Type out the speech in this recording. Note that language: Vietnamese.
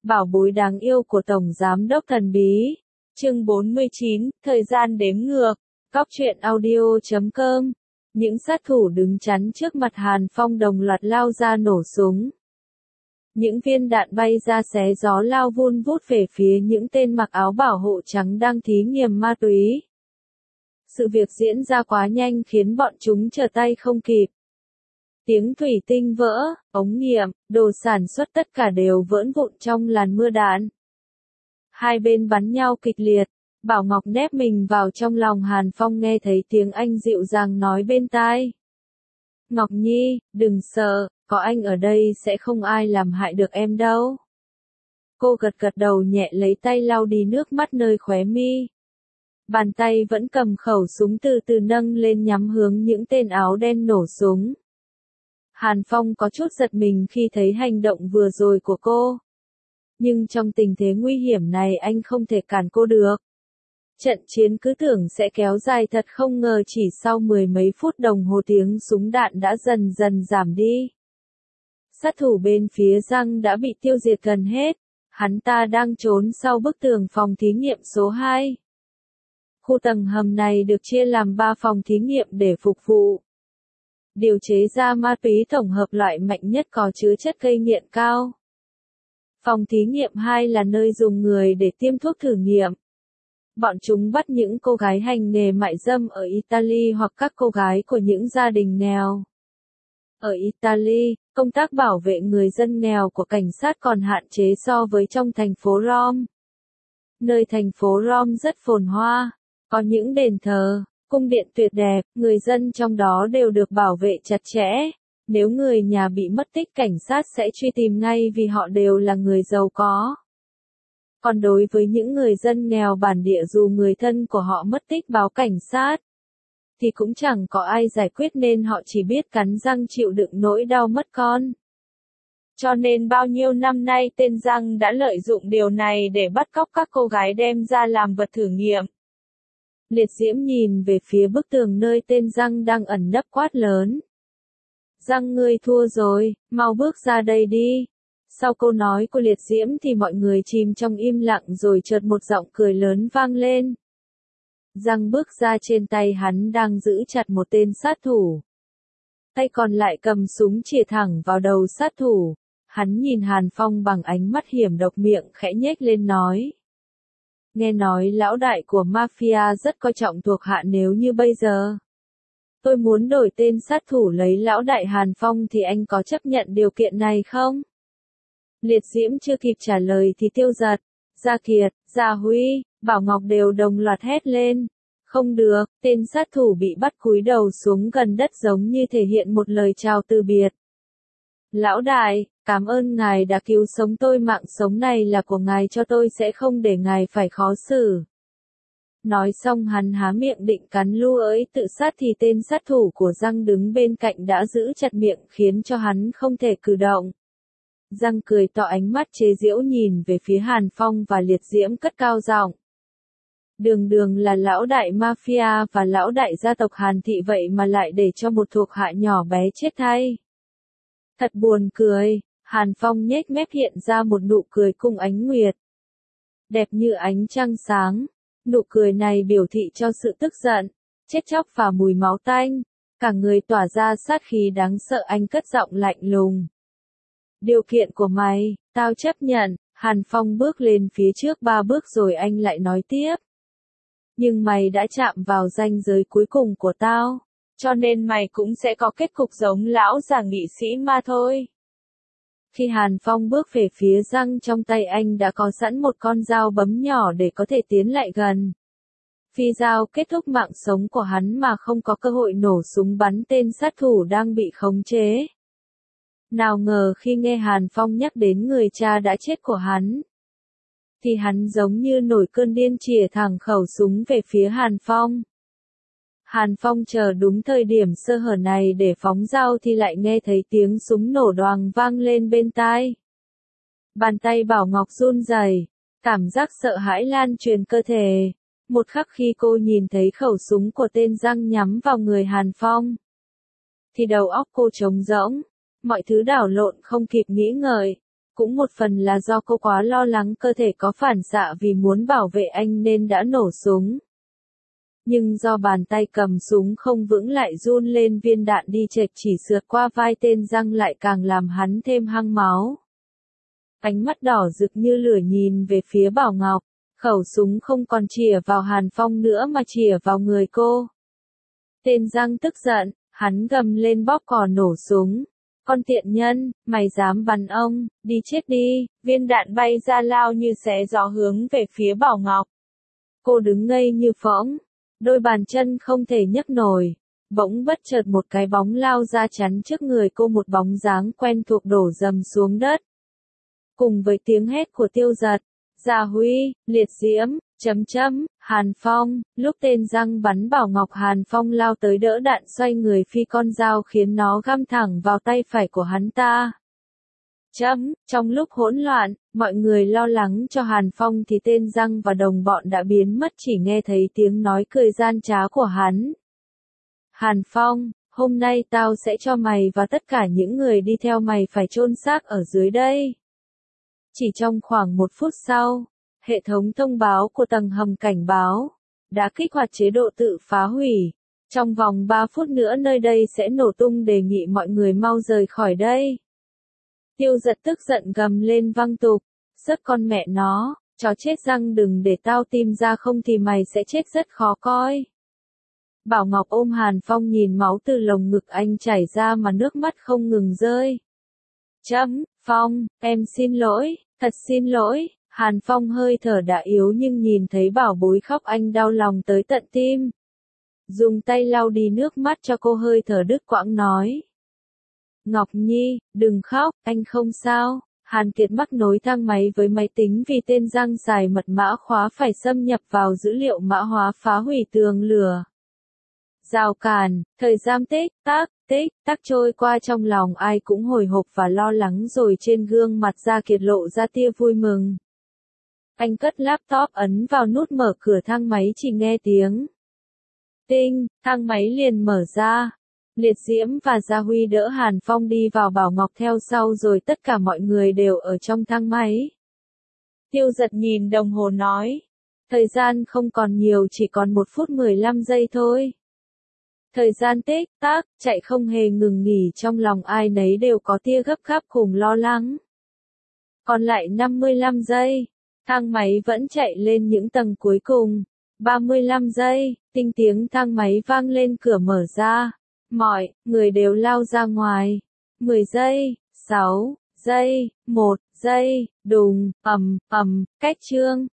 Bảo bối đáng yêu của Tổng Giám đốc thần bí. Chương 49, thời gian đếm ngược. Cóc truyện audio.com. Những sát thủ đứng chắn trước mặt Hàn Phong đồng loạt lao ra nổ súng. Những viên đạn bay ra xé gió lao vun vút về phía những tên mặc áo bảo hộ trắng đang thí nghiệm ma túy. Sự việc diễn ra quá nhanh khiến bọn chúng trở tay không kịp. Tiếng thủy tinh vỡ, ống nghiệm, đồ sản xuất tất cả đều vỡ vụn trong làn mưa đạn. Hai bên bắn nhau kịch liệt, Bảo Ngọc nép mình vào trong lòng Hàn Phong nghe thấy tiếng anh dịu dàng nói bên tai. Ngọc Nhi, đừng sợ, có anh ở đây sẽ không ai làm hại được em đâu. Cô gật gật đầu nhẹ lấy tay lau đi nước mắt nơi khóe mi. Bàn tay vẫn cầm khẩu súng từ từ nâng lên nhắm hướng những tên áo đen nổ súng. Hàn Phong có chút giật mình khi thấy hành động vừa rồi của cô. Nhưng trong tình thế nguy hiểm này anh không thể cản cô được. Trận chiến cứ tưởng sẽ kéo dài thật không ngờ chỉ sau mười mấy phút đồng hồ tiếng súng đạn đã dần dần giảm đi. Sát thủ bên phía Giang đã bị tiêu diệt gần hết, hắn ta đang trốn sau bức tường phòng thí nghiệm số 2. Khu tầng hầm này được chia làm 3 phòng thí nghiệm để phục vụ điều chế ra ma túy tổng hợp loại mạnh nhất có chứa chất gây nghiện cao. Phòng thí nghiệm 2 là nơi dùng người để tiêm thuốc thử nghiệm. Bọn chúng bắt những cô gái hành nghề mại dâm ở Italy hoặc các cô gái của những gia đình nghèo. Ở Italy, công tác bảo vệ người dân nghèo của cảnh sát còn hạn chế so với trong thành phố Rome. Nơi thành phố Rome rất phồn hoa, có những đền thờ, cung điện tuyệt đẹp, người dân trong đó đều được bảo vệ chặt chẽ. Nếu người nhà bị mất tích cảnh sát sẽ truy tìm ngay vì họ đều là người giàu có. Còn đối với những người dân nghèo bản địa dù người thân của họ mất tích báo cảnh sát, thì cũng chẳng có ai giải quyết nên họ chỉ biết cắn răng chịu đựng nỗi đau mất con. Cho nên bao nhiêu năm nay tên Giang đã lợi dụng điều này để bắt cóc các cô gái đem ra làm vật thử nghiệm. Liệt Diễm nhìn về phía bức tường nơi tên Giang đang ẩn nấp quát lớn. Giang ngươi thua rồi, mau bước ra đây đi. Sau câu nói của Liệt Diễm thì mọi người chìm trong im lặng rồi chợt một giọng cười lớn vang lên. Giang bước ra trên tay hắn đang giữ chặt một tên sát thủ. Tay còn lại cầm súng chĩa thẳng vào đầu sát thủ. Hắn nhìn Hàn Phong bằng ánh mắt hiểm độc miệng khẽ nhếch lên nói. Nghe nói lão đại của mafia rất coi trọng thuộc hạ nếu như bây giờ tôi muốn đổi tên sát thủ lấy lão đại Hàn Phong thì anh có chấp nhận điều kiện này không? Liệt Diễm chưa kịp trả lời thì Tiêu Giật, Gia Kiệt, Gia Huy, Bảo Ngọc đều đồng loạt hét lên. Không được, tên sát thủ bị bắt cúi đầu xuống gần đất giống như thể hiện một lời chào từ biệt. Lão đại, cảm ơn ngài đã cứu sống tôi, mạng sống này là của ngài cho tôi sẽ không để ngài phải khó xử. Nói xong hắn há miệng định cắn lưu ới tự sát thì tên sát thủ của Giang đứng bên cạnh đã giữ chặt miệng khiến cho hắn không thể cử động. Giang cười tỏ ánh mắt chế giễu nhìn về phía Hàn Phong và Liệt Diễm cất cao giọng. Đường đường là lão đại mafia và lão đại gia tộc Hàn thị vậy mà lại để cho một thuộc hạ nhỏ bé chết thay. Thật buồn cười, Hàn Phong nhếch mép hiện ra một nụ cười cung ánh nguyệt. Đẹp như ánh trăng sáng, nụ cười này biểu thị cho sự tức giận, chết chóc và mùi máu tanh, cả người tỏa ra sát khí đáng sợ. Anh cất giọng lạnh lùng. Điều kiện của mày, tao chấp nhận. Hàn Phong bước lên phía trước 3 bước rồi anh lại nói tiếp. Nhưng mày đã chạm vào ranh giới cuối cùng của tao, cho nên mày cũng sẽ có kết cục giống lão già nghị sĩ mà thôi. Khi Hàn Phong bước về phía Giang trong tay anh đã có sẵn một con dao bấm nhỏ để có thể tiến lại gần. Phi dao kết thúc mạng sống của hắn mà không có cơ hội nổ súng bắn tên sát thủ đang bị khống chế. Nào ngờ khi nghe Hàn Phong nhắc đến người cha đã chết của hắn, thì hắn giống như nổi cơn điên chĩa thẳng khẩu súng về phía Hàn Phong. Hàn Phong chờ đúng thời điểm sơ hở này để phóng dao thì lại nghe thấy tiếng súng nổ đoàng vang lên bên tai. Bàn tay Bảo Ngọc run rẩy, cảm giác sợ hãi lan truyền cơ thể. Một khắc khi cô nhìn thấy khẩu súng của tên Giang nhắm vào người Hàn Phong, thì đầu óc cô trống rỗng, mọi thứ đảo lộn không kịp nghĩ ngợi. cũng một phần là do cô quá lo lắng cơ thể có phản xạ vì muốn bảo vệ anh nên đã nổ súng. Nhưng do bàn tay cầm súng không vững lại run lên, viên đạn đi chệch chỉ sượt qua vai tên Giang lại càng làm hắn thêm hăng máu. Ánh mắt đỏ rực như lửa nhìn về phía Bảo Ngọc, khẩu súng không còn chĩa vào Hàn Phong nữa mà chĩa vào người cô. Tên Giang tức giận, hắn gầm lên bóp cò nổ súng. Con tiện nhân, mày dám bắn ông, đi chết đi, viên đạn bay ra lao như xé gió hướng về phía Bảo Ngọc. Cô đứng ngây như phỗng, đôi bàn chân không thể nhấc nổi. Bỗng bất chợt một cái bóng lao ra chắn trước người cô, một bóng dáng quen thuộc đổ rầm xuống đất. Cùng với tiếng hét của Tiêu Giật, Gia Huy, Liệt Diễm, Hàn Phong, lúc tên Giang bắn Bảo Ngọc, Hàn Phong lao tới đỡ đạn, xoay người phi con dao khiến nó găm thẳng vào tay phải của hắn ta. Trong lúc hỗn loạn, mọi người lo lắng cho Hàn Phong thì tên Giang và đồng bọn đã biến mất, chỉ nghe thấy tiếng nói cười gian trá của hắn. Hàn Phong, hôm nay tao sẽ cho mày và tất cả những người đi theo mày phải chôn xác ở dưới đây. Chỉ trong khoảng 1 phút sau, hệ thống thông báo của tầng hầm cảnh báo đã kích hoạt chế độ tự phá hủy. Trong vòng 3 phút nữa nơi đây sẽ nổ tung, đề nghị mọi người mau rời khỏi đây. Tiêu Giật tức giận gầm lên văng tục, sất con mẹ nó, chó chết Giang, đừng để tao tìm ra không thì mày sẽ chết rất khó coi. Bảo Ngọc ôm Hàn Phong nhìn máu từ lồng ngực anh chảy ra mà nước mắt không ngừng rơi. Phong, em xin lỗi, thật xin lỗi. Hàn Phong hơi thở đã yếu nhưng nhìn thấy bảo bối khóc anh đau lòng tới tận tim. Dùng tay lau đi nước mắt cho cô, hơi thở đứt quãng nói. Ngọc Nhi, đừng khóc, anh không sao. Hàn Kiệt mắc nối thang máy với máy tính vì tên Giang xài mật mã khóa phải xâm nhập vào dữ liệu mã hóa, phá hủy tường lửa. Rào cản, thời gian tích tắc trôi qua, trong lòng ai cũng hồi hộp và lo lắng, rồi trên gương mặt Gia Kiệt lộ ra tia vui mừng. Anh cất laptop ấn vào nút mở cửa thang máy, chỉ nghe tiếng tinh, thang máy liền mở ra. Liệt Diễm và Gia Huy đỡ Hàn Phong đi vào, Bảo Ngọc theo sau, rồi tất cả mọi người đều ở trong thang máy. Tiêu Giật nhìn đồng hồ nói, thời gian không còn nhiều, chỉ còn 1 phút 15 giây thôi. Thời gian tích tắc chạy không hề ngừng nghỉ, trong lòng ai nấy đều có tia gấp gáp cùng lo lắng. Còn lại 55 giây, thang máy vẫn chạy lên những tầng cuối cùng. 35 giây, tiếng thang máy vang lên, cửa mở ra. Mọi người đều lao ra ngoài. 10 giây, 6 giây, 1 giây, đùng, cách chương.